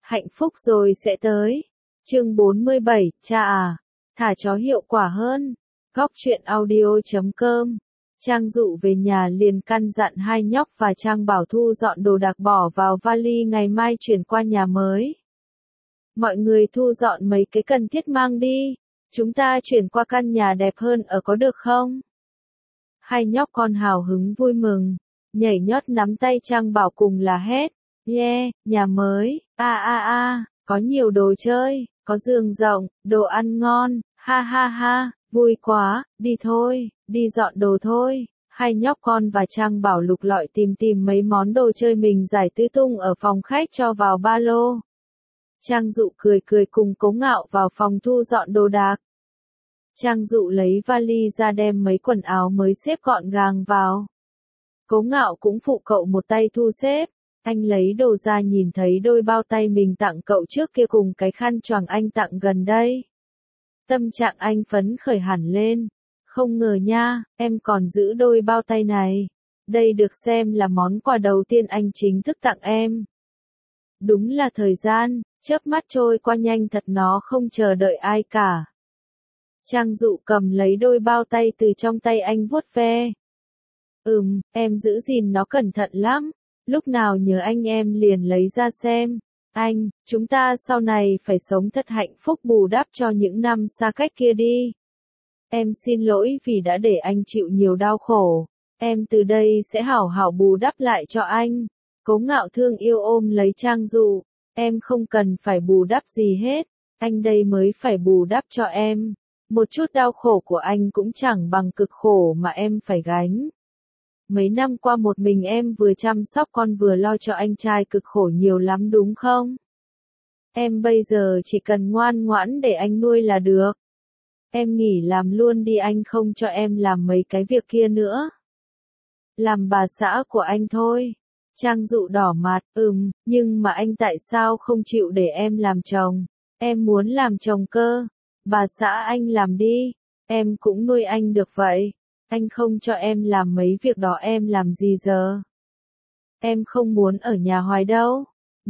Hạnh phúc rồi sẽ tới. Chương 47, cha à, thả chó hiệu quả hơn. Góc truyện audio.com. Trang Dụ về nhà liền căn dặn hai nhóc và Trang Bảo thu dọn đồ đạc bỏ vào vali ngày mai chuyển qua nhà mới. Mọi người thu dọn mấy cái cần thiết mang đi. Chúng ta chuyển qua căn nhà đẹp hơn ở có được không? Hai nhóc con hào hứng vui mừng, nhảy nhót nắm tay Trang Bảo cùng là hét. Yeah, nhà mới, có nhiều đồ chơi, có giường rộng, đồ ăn ngon, ha ha ha, vui quá, đi thôi, đi dọn đồ thôi. Hai nhóc con và Trang Bảo lục lọi tìm mấy món đồ chơi mình giải tứ tung ở phòng khách cho vào ba lô. Trang Dụ cười cùng Cố Ngạo vào phòng thu dọn đồ đạc. Trang Dụ lấy vali ra đem mấy quần áo mới xếp gọn gàng vào. Cố Ngạo cũng phụ cậu một tay thu xếp. Anh lấy đồ ra nhìn thấy đôi bao tay mình tặng cậu trước kia cùng cái khăn choàng anh tặng gần đây. Tâm trạng anh phấn khởi hẳn lên. Không ngờ nha, em còn giữ đôi bao tay này. Đây được xem là món quà đầu tiên anh chính thức tặng em. Đúng là thời gian, chớp mắt trôi qua nhanh thật, nó không chờ đợi ai cả. Trang Dụ cầm lấy đôi bao tay từ trong tay anh vuốt ve. Em giữ gìn nó cẩn thận lắm. Lúc nào nhớ anh em liền lấy ra xem. Anh, chúng ta sau này phải sống thật hạnh phúc bù đắp cho những năm xa cách kia đi. Em xin lỗi vì đã để anh chịu nhiều đau khổ. Em từ đây sẽ hảo hảo bù đắp lại cho anh. Cố Ngạo thương yêu ôm lấy Trang Dụ. Em không cần phải bù đắp gì hết. Anh đây mới phải bù đắp cho em. Một chút đau khổ của anh cũng chẳng bằng cực khổ mà em phải gánh. Mấy năm qua một mình em vừa chăm sóc con vừa lo cho anh trai cực khổ nhiều lắm đúng không? Em bây giờ chỉ cần ngoan ngoãn để anh nuôi là được. Em nghỉ làm luôn đi, anh không cho em làm mấy cái việc kia nữa. Làm bà xã của anh thôi. Trang Dụ đỏ mặt, nhưng mà anh tại sao không chịu để em làm chồng? Em muốn làm chồng cơ. Bà xã anh làm đi. Em cũng nuôi anh được vậy. Anh không cho em làm mấy việc đó em làm gì giờ? Em không muốn ở nhà hoài đâu.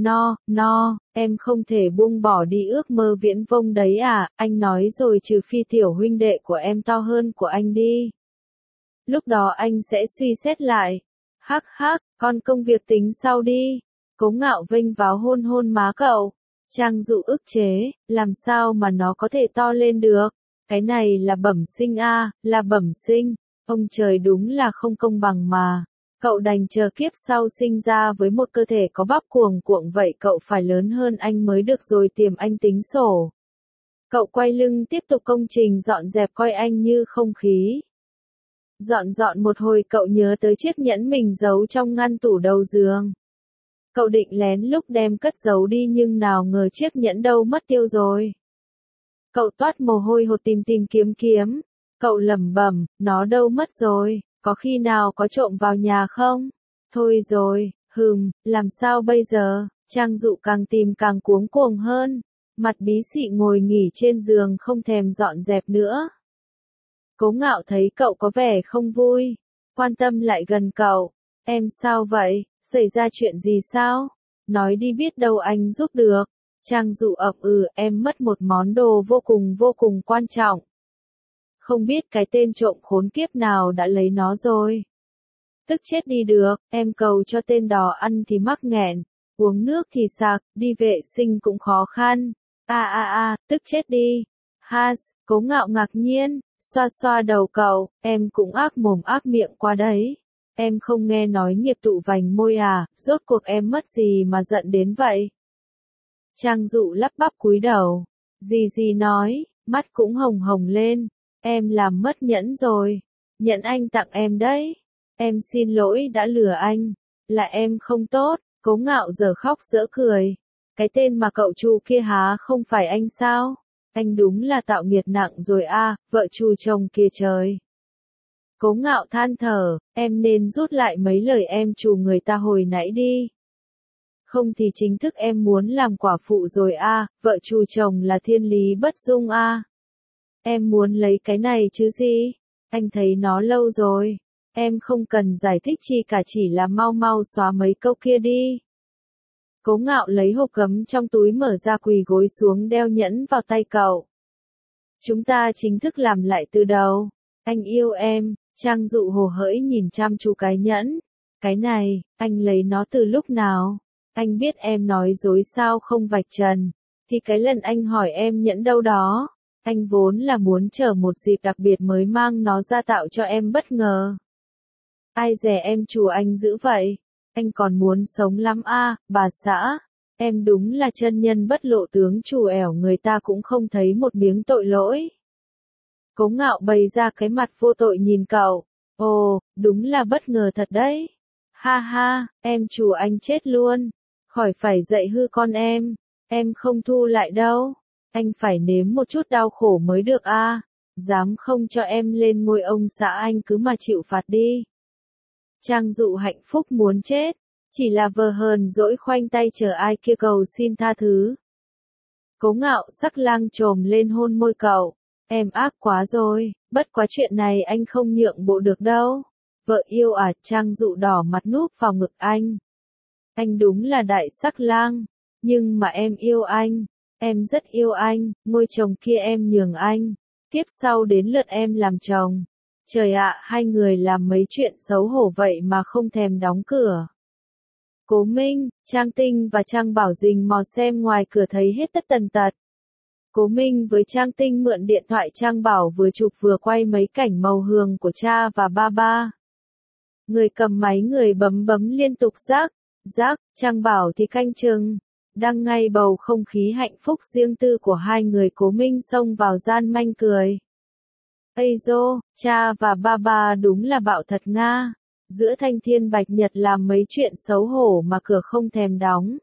Em không thể buông bỏ đi ước mơ viễn vông đấy à, anh nói rồi trừ phi tiểu huynh đệ của em to hơn của anh đi. Lúc đó anh sẽ suy xét lại. Hắc, con công việc tính sau đi. Cố Ngạo vênh vào hôn má cậu. Trang Dụ ức chế, làm sao mà nó có thể to lên được? Cái này là bẩm sinh là bẩm sinh. Ông trời đúng là không công bằng mà. Cậu đành chờ kiếp sau sinh ra với một cơ thể có bắp cuồng vậy, cậu phải lớn hơn anh mới được rồi tìm anh tính sổ. Cậu quay lưng tiếp tục công trình dọn dẹp coi anh như không khí. Dọn một hồi cậu nhớ tới chiếc nhẫn mình giấu trong ngăn tủ đầu giường. Cậu định lén lúc đem cất giấu đi nhưng nào ngờ chiếc nhẫn đâu mất tiêu rồi. Cậu toát mồ hôi hột tìm kiếm. Cậu lẩm bẩm, nó đâu mất rồi, có khi nào có trộm vào nhà không? Thôi rồi, làm sao bây giờ? Trang Dụ càng tìm càng cuống hơn, mặt bí xị ngồi nghỉ trên giường không thèm dọn dẹp nữa. Cố Ngạo thấy cậu có vẻ không vui, quan tâm lại gần cậu. Em sao vậy? Xảy ra chuyện gì sao? Nói đi biết đâu anh giúp được. Trang Dụ em mất một món đồ vô cùng quan trọng. Không biết cái tên trộm khốn kiếp nào đã lấy nó rồi. Tức chết đi được, em cầu cho tên đó ăn thì mắc nghẹn, uống nước thì sặc, đi vệ sinh cũng khó khăn. Tức chết đi. Cố Ngạo ngạc nhiên, xoa đầu cậu, em cũng ác mồm ác miệng qua đấy. Em không nghe nói nghiệp tụ vành môi à, rốt cuộc em mất gì mà giận đến vậy? Trang Dụ lắp bắp cúi đầu. Gì nói, mắt cũng hồng lên. Em làm mất nhẫn rồi. Nhẫn anh tặng em đấy. Em xin lỗi đã lừa anh. Là em không tốt. Cố Ngạo giờ khóc dở cười. Cái tên mà cậu Chu kia há không phải anh sao? Anh đúng là tạo nghiệt nặng rồi vợ Chu chồng kia trời. Cố Ngạo than thở, em nên rút lại mấy lời em trù người ta hồi nãy đi. Không thì chính thức em muốn làm quả phụ rồi vợ Chu chồng là thiên lý bất dung Em muốn lấy cái này chứ gì? Anh thấy nó lâu rồi. Em không cần giải thích chi cả, chỉ là mau xóa mấy câu kia đi. Cố Ngạo lấy hộp gấm trong túi mở ra quỳ gối xuống đeo nhẫn vào tay cậu. Chúng ta chính thức làm lại từ đầu. Anh yêu em, Trang Dụ hồ hởi nhìn chăm chú cái nhẫn. Cái này, anh lấy nó từ lúc nào? Anh biết em nói dối sao không vạch trần. Thì cái lần anh hỏi em nhẫn đâu đó. Anh vốn là muốn chờ một dịp đặc biệt mới mang nó ra tạo cho em bất ngờ. Ai dè em chùa anh dữ vậy? Anh còn muốn sống lắm à, bà xã. Em đúng là chân nhân bất lộ tướng chù ẻo, người ta cũng không thấy một miếng tội lỗi. Cố Ngạo bày ra cái mặt vô tội nhìn cậu. Ồ, đúng là bất ngờ thật đấy. Ha ha, em chù anh chết luôn. Khỏi phải dạy hư con em không thu lại đâu. Anh phải nếm một chút đau khổ mới được à. Dám không cho em lên ngôi ông xã anh cứ mà chịu phạt đi. Trang Dụ hạnh phúc muốn chết, chỉ là vờ hờn dỗi khoanh tay chờ ai kia cầu xin tha thứ. Cố Ngạo sắc lang trồm lên hôn môi cậu. Em ác quá rồi, bất quá chuyện này anh không nhượng bộ được đâu. Vợ yêu à, Trang Dụ đỏ mặt núp vào ngực anh. Anh đúng là đại sắc lang, nhưng mà em yêu anh. Em rất yêu anh, ngôi chồng kia em nhường anh. Tiếp sau đến lượt em làm chồng. Trời ạ, hai người làm mấy chuyện xấu hổ vậy mà không thèm đóng cửa. Cố Minh, Trang Tinh và Trang Bảo rình mò xem ngoài cửa thấy hết tất tần tật. Cố Minh với Trang Tinh mượn điện thoại Trang Bảo vừa chụp vừa quay mấy cảnh màu hường của cha và ba ba. Người cầm máy người bấm liên tục rác, Trang Bảo thì canh chừng. Đang ngay bầu không khí hạnh phúc riêng tư của hai người, Cố Minh xông vào gian manh cười. Ây dô, cha và ba ba đúng là bạo thật nga. Giữa thanh thiên bạch nhật làm mấy chuyện xấu hổ mà cửa không thèm đóng.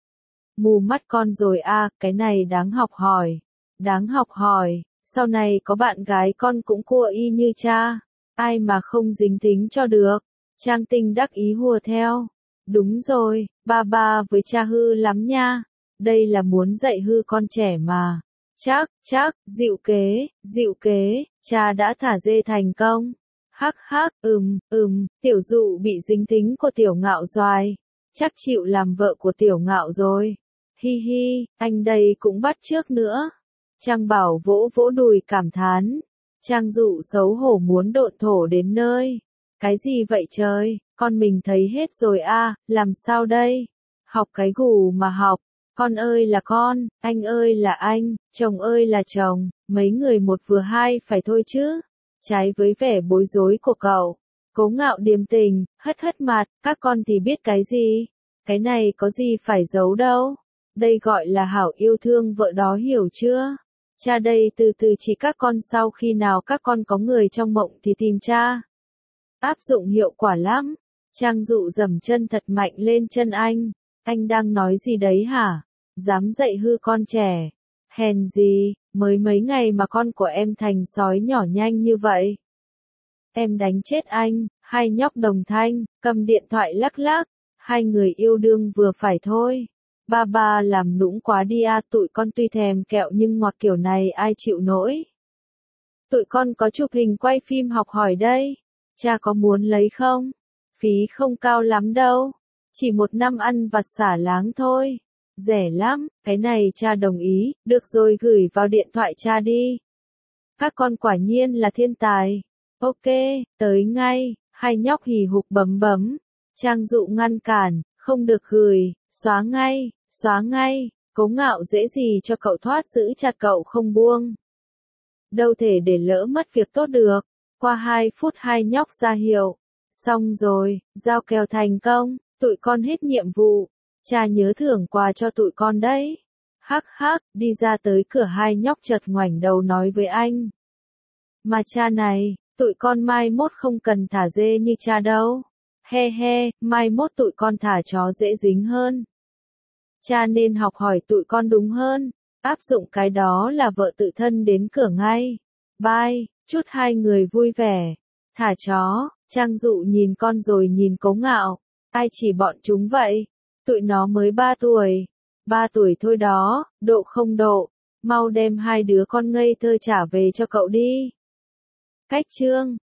Mù mắt con rồi à, cái này đáng học hỏi. Đáng học hỏi, sau này có bạn gái con cũng cua y như cha. Ai mà không dính tính cho được. Trang Tinh đắc ý hùa theo. Đúng rồi, ba ba với cha hư lắm nha. Đây là muốn dạy hư con trẻ mà. Chắc, dịu kế, cha đã thả dê thành công. Hắc, Tiểu Dụ bị dính tính của Tiểu Ngạo doài. Chắc chịu làm vợ của Tiểu Ngạo rồi. Hi hi, anh đây cũng bắt chước nữa. Trang Bảo vỗ vỗ đùi cảm thán. Trang Dụ xấu hổ muốn độn thổ đến nơi. Cái gì vậy trời, con mình thấy hết rồi à, làm sao đây? Học cái gù mà học. Con ơi là con, anh ơi là anh, chồng ơi là chồng, mấy người một vừa hai phải thôi chứ. Trái với vẻ bối rối của cậu, Cố Ngạo điềm tình, hất mặt, các con thì biết cái gì? Cái này có gì phải giấu đâu. Đây gọi là hảo yêu thương vợ đó, hiểu chưa? Cha đây từ từ chỉ các con, sau khi nào các con có người trong mộng thì tìm cha. Áp dụng hiệu quả lắm. Trang Dụ dầm chân thật mạnh lên chân anh. Anh đang nói gì đấy hả? Dám dạy hư con trẻ. Hèn gì, mới mấy ngày mà con của em thành sói nhỏ nhanh như vậy. Em đánh chết anh. Hai nhóc đồng thanh, cầm điện thoại lắc lắc. Hai người yêu đương vừa phải thôi. Ba ba làm nũng quá đi à, tụi con tuy thèm kẹo nhưng ngọt kiểu này ai chịu nổi. Tụi con có chụp hình quay phim học hỏi đây. Cha có muốn lấy không? Phí không cao lắm đâu. Chỉ 1 năm ăn vặt xả láng thôi. Rẻ lắm, cái này cha đồng ý, được rồi gửi vào điện thoại cha đi. Các con quả nhiên là thiên tài. Ok, tới ngay, hai nhóc hì hục bấm. Trang Dụ ngăn cản, không được gửi, xóa ngay. Cố Ngạo dễ gì cho cậu thoát, giữ chặt cậu không buông. Đâu thể để lỡ mất việc tốt được. Qua 2 phút hai nhóc ra hiệu. Xong rồi, giao kèo thành công, tụi con hết nhiệm vụ. Cha nhớ thưởng quà cho tụi con đấy. Hắc, đi ra tới cửa hai nhóc chợt ngoảnh đầu nói với anh. Mà cha này, tụi con mai mốt không cần thả dê như cha đâu. He, mai mốt tụi con thả chó dễ dính hơn. Cha nên học hỏi tụi con đúng hơn. Áp dụng cái đó là vợ tự thân đến cửa ngay. Bye, chút hai người vui vẻ. Thả chó, Trang Dụ nhìn con rồi nhìn Cố Ngạo. Ai chỉ bọn chúng vậy? Tụi nó mới 3 tuổi. 3 tuổi thôi đó, độ không độ. Mau đem hai đứa con ngây thơ trả về cho cậu đi. Cách chương